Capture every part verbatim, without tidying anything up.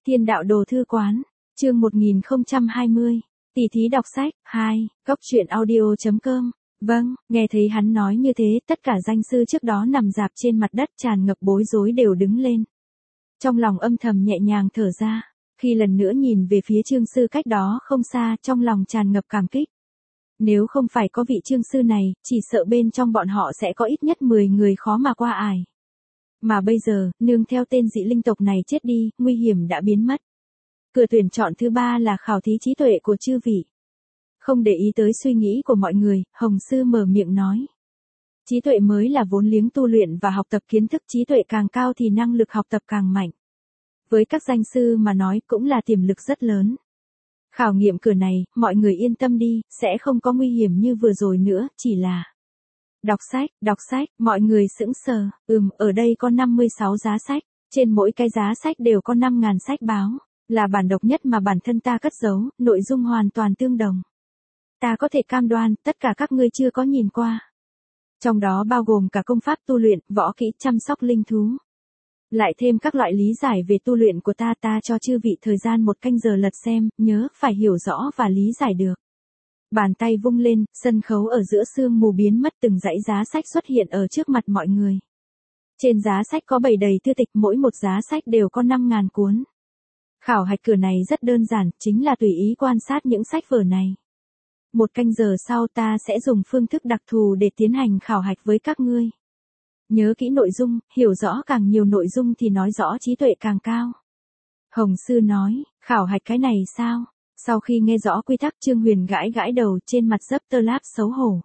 Thiên đạo đồ thư quán, chương một nghìn không trăm hai mươi, tỷ thí đọc sách, hai, góc truyện audio chấm com. Vâng, nghe thấy hắn nói như thế, tất cả danh sư trước đó nằm rạp trên mặt đất tràn ngập bối rối đều đứng lên. Trong lòng âm thầm nhẹ nhàng thở ra, khi lần nữa nhìn về phía Trương sư cách đó không xa, trong lòng tràn ngập cảm kích. Nếu không phải có vị Trương sư này, chỉ sợ bên trong bọn họ sẽ có ít nhất mười người khó mà qua ải. Mà bây giờ, nương theo tên dị linh tộc này chết đi, nguy hiểm đã biến mất. Cửa tuyển chọn thứ ba là khảo thí trí tuệ của chư vị. Không để ý tới suy nghĩ của mọi người, Hồng Sư mở miệng nói. Trí tuệ mới là vốn liếng tu luyện và học tập kiến thức, trí tuệ càng cao thì năng lực học tập càng mạnh. Với các danh sư mà nói cũng là tiềm lực rất lớn. Khảo nghiệm cửa này, mọi người yên tâm đi, sẽ không có nguy hiểm như vừa rồi nữa, chỉ là... Đọc sách, đọc sách, mọi người sững sờ, ừm, ở đây có năm mươi sáu giá sách, trên mỗi cái giá sách đều có năm nghìn sách báo, là bản độc nhất mà bản thân ta cất giấu, nội dung hoàn toàn tương đồng. Ta có thể cam đoan, tất cả các ngươi chưa có nhìn qua. Trong đó bao gồm cả công pháp tu luyện, võ kỹ, chăm sóc linh thú. Lại thêm các loại lý giải về tu luyện của ta, ta cho chư vị thời gian một canh giờ lật xem, nhớ, phải hiểu rõ và lý giải được. Bàn tay vung lên, sân khấu ở giữa sương mù biến mất, từng dãy giá sách xuất hiện ở trước mặt mọi người. Trên giá sách có bày đầy thư tịch, mỗi một giá sách đều có năm nghìn cuốn. Khảo hạch cửa này rất đơn giản, chính là tùy ý quan sát những sách vở này. Một canh giờ sau ta sẽ dùng phương thức đặc thù để tiến hành khảo hạch với các ngươi. Nhớ kỹ nội dung, hiểu rõ càng nhiều nội dung thì nói rõ trí tuệ càng cao. Hồng Sư nói, khảo hạch cái này sao? Sau khi nghe rõ quy tắc, Trương Huyền gãi gãi đầu, trên mặt dấp tơ láp xấu hổ.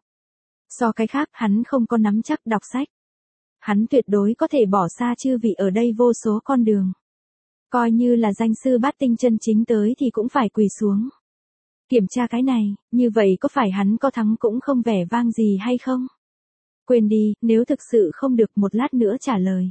So cái khác, hắn không có nắm chắc đọc sách. Hắn tuyệt đối có thể bỏ xa chư vị ở đây vô số con đường. Coi như là danh sư bát tinh chân chính tới thì cũng phải quỳ xuống. Kiểm tra cái này, như vậy có phải hắn có thắng cũng không vẻ vang gì hay không? Quên đi, nếu thực sự không được một lát nữa trả lời.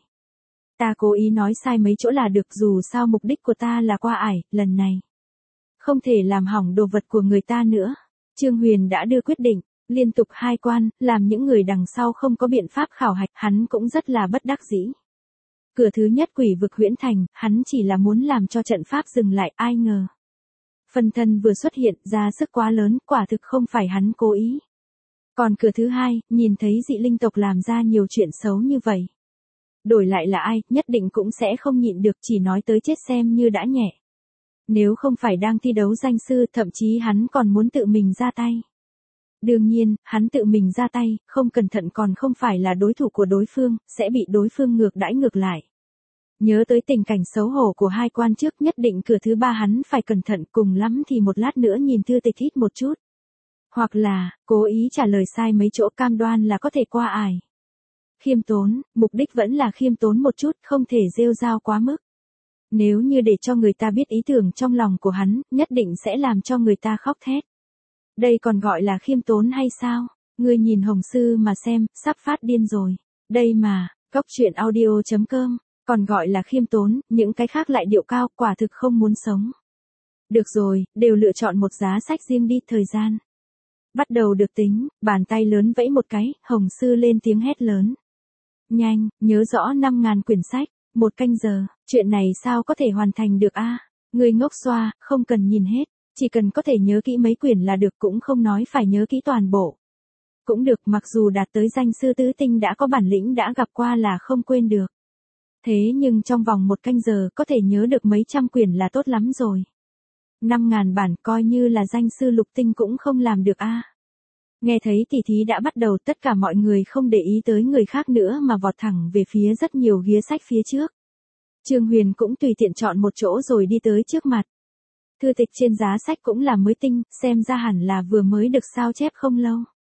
Ta cố ý nói sai mấy chỗ là được, dù sao mục đích của ta là qua ải, lần này. Không thể làm hỏng đồ vật của người ta nữa. Trương Huyền đã đưa quyết định, liên tục hai quan, làm những người đằng sau không có biện pháp khảo hạch, hắn cũng rất là bất đắc dĩ. Cửa thứ nhất quỷ vực huyễn thành, hắn chỉ là muốn làm cho trận pháp dừng lại, ai ngờ. Phân thân vừa xuất hiện, ra sức quá lớn, quả thực không phải hắn cố ý. Còn cửa thứ hai, nhìn thấy dị linh tộc làm ra nhiều chuyện xấu như vậy. Đổi lại là ai, nhất định cũng sẽ không nhịn được, chỉ nói tới chết xem như đã nhẹ. Nếu không phải đang thi đấu danh sư, thậm chí hắn còn muốn tự mình ra tay. Đương nhiên, hắn tự mình ra tay, không cẩn thận còn không phải là đối thủ của đối phương, sẽ bị đối phương ngược đãi ngược lại. Nhớ tới tình cảnh xấu hổ của hai quan trước, nhất định cửa thứ ba hắn phải cẩn thận, cùng lắm thì một lát nữa nhìn thư tịch ít một chút. Hoặc là, cố ý trả lời sai mấy chỗ, cam đoan là có thể qua ải. Khiêm tốn, mục đích vẫn là khiêm tốn một chút, không thể rêu rao quá mức. Nếu như để cho người ta biết ý tưởng trong lòng của hắn, nhất định sẽ làm cho người ta khóc thét. Đây còn gọi là khiêm tốn hay sao? Ngươi nhìn Hồng Sư mà xem, sắp phát điên rồi. Đây mà, góc truyện audio chấm com, còn gọi là khiêm tốn, những cái khác lại điệu cao, quả thực không muốn sống. Được rồi, đều lựa chọn một giá sách riêng đi, thời gian. Bắt đầu được tính, bàn tay lớn vẫy một cái, Hồng Sư lên tiếng hét lớn. Nhanh, nhớ rõ năm nghìn quyển sách, một canh giờ, chuyện này sao có thể hoàn thành được a? Người ngốc xoa, không cần nhìn hết, chỉ cần có thể nhớ kỹ mấy quyển là được, cũng không nói phải nhớ kỹ toàn bộ. Cũng được, mặc dù đạt tới danh sư tứ tinh đã có bản lĩnh, đã gặp qua là không quên được. Thế nhưng trong vòng một canh giờ có thể nhớ được mấy trăm quyển là tốt lắm rồi. năm nghìn bản coi như là danh sư lục tinh cũng không làm được a. Nghe thấy tỷ thí đã bắt đầu, tất cả mọi người không để ý tới người khác nữa mà vọt thẳng về phía rất nhiều ghế sách phía trước. Trương Huyền cũng tùy tiện chọn một chỗ rồi đi tới trước mặt. Thư tịch trên giá sách cũng là mới tinh, xem ra hẳn là vừa mới được sao chép không lâu.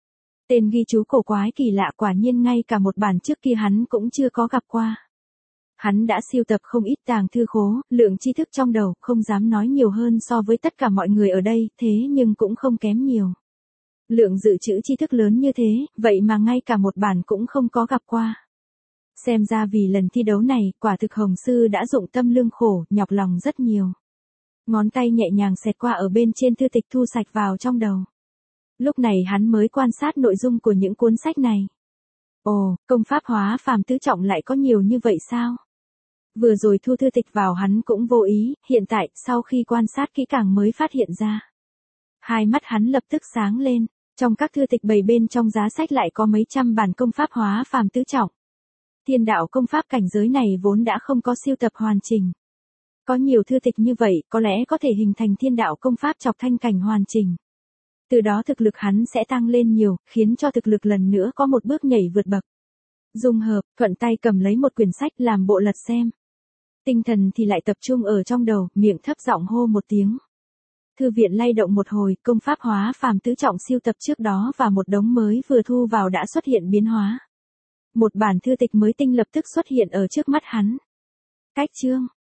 Tên ghi chú cổ quái kỳ lạ, quả nhiên ngay cả một bản trước kia hắn cũng chưa có gặp qua. Hắn đã sưu tập không ít tàng thư khố, lượng tri thức trong đầu, không dám nói nhiều hơn so với tất cả mọi người ở đây, thế nhưng cũng không kém nhiều. Lượng dự trữ tri thức lớn như thế, vậy mà ngay cả một bản cũng không có gặp qua. Xem ra vì lần thi đấu này, quả thực Hồng Sư đã dụng tâm lương khổ, nhọc lòng rất nhiều. Ngón tay nhẹ nhàng xẹt qua ở bên trên thư tịch, thu sạch vào trong đầu. Lúc này hắn mới quan sát nội dung của những cuốn sách này. Ồ, công pháp hóa phàm tứ trọng lại có nhiều như vậy sao? Vừa rồi thu thư tịch vào hắn cũng vô ý, hiện tại, sau khi quan sát kỹ càng mới phát hiện ra. Hai mắt hắn lập tức sáng lên, trong các thư tịch bày bên trong giá sách lại có mấy trăm bản công pháp hóa phàm tứ trọng. Thiên đạo công pháp cảnh giới này vốn đã không có siêu tập hoàn chỉnh. Có nhiều thư tịch như vậy, có lẽ có thể hình thành thiên đạo công pháp chọc thanh cảnh hoàn chỉnh. Từ đó thực lực hắn sẽ tăng lên nhiều, khiến cho thực lực lần nữa có một bước nhảy vượt bậc. Dung hợp, thuận tay cầm lấy một quyển sách làm bộ lật xem. Tinh thần thì lại tập trung ở trong đầu, miệng thấp giọng hô một tiếng. Thư viện lay động một hồi, công pháp hóa phàm tứ trọng siêu tập trước đó và một đống mới vừa thu vào đã xuất hiện biến hóa. Một bản thư tịch mới tinh lập tức xuất hiện ở trước mắt hắn. Cách chương